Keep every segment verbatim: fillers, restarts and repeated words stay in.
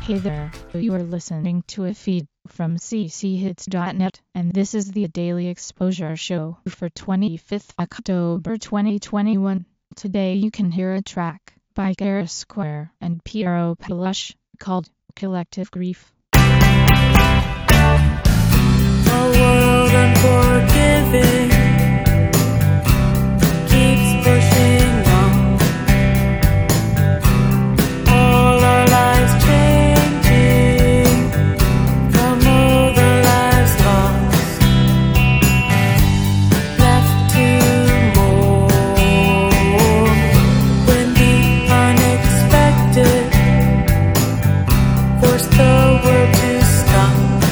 Hey there, you are listening to a feed from c c hits dot net, and this is the Daily Exposure Show for twenty-fifth October twenty twenty-one. Today you can hear a track by Kara Square and Piero Palush called Collective Grief. A world unforgiving keeps pushing on. All our lives changing from all the lives lost, left to mourn when the unexpected forced the world to stop.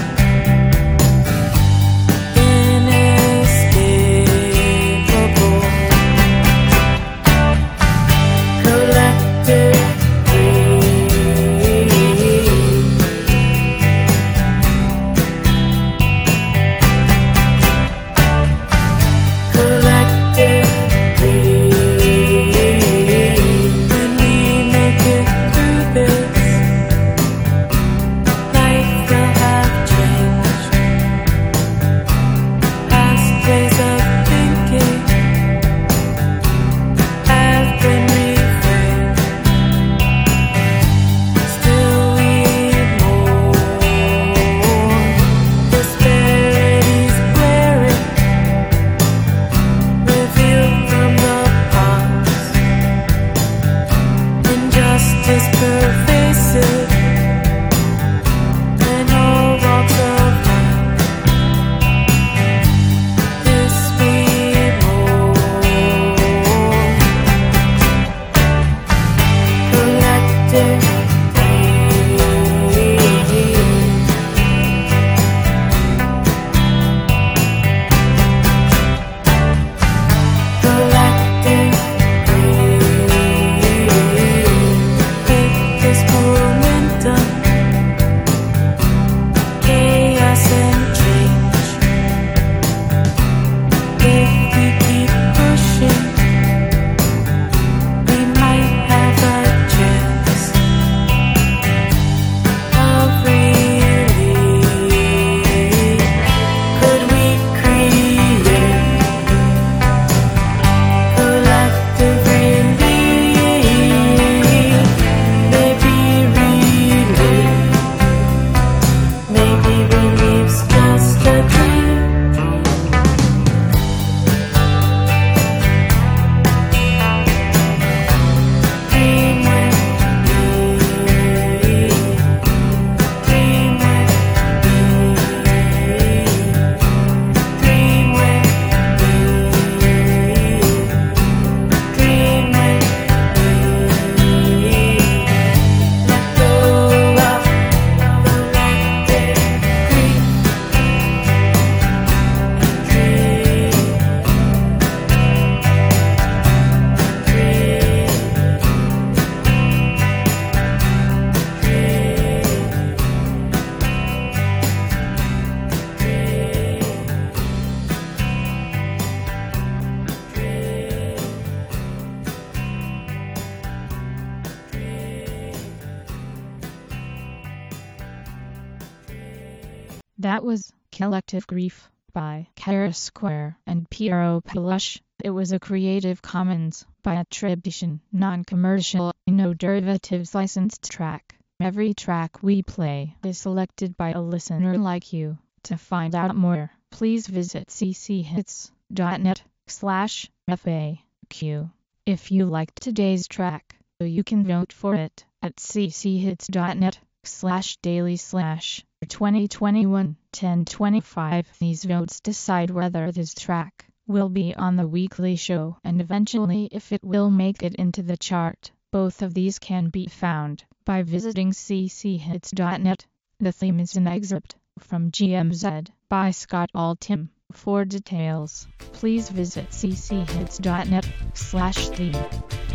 That was Collective Grief by Kara Square and Piero Palush. It was a Creative Commons by attribution, non-commercial, no derivatives licensed track. Every track we play is selected by a listener like you. To find out more, please visit c c hits dot net slash F A Q. If you liked today's track, you can vote for it at c c hits dot net slash daily slash twenty twenty-one ten twenty-five. These votes decide whether this track will be on the weekly show and eventually if it will make it into the chart. Both of these can be found by visiting c c hits dot net. The theme is an excerpt from G M Z by Scott Altham. For details, please visit c c hits dot net slash theme.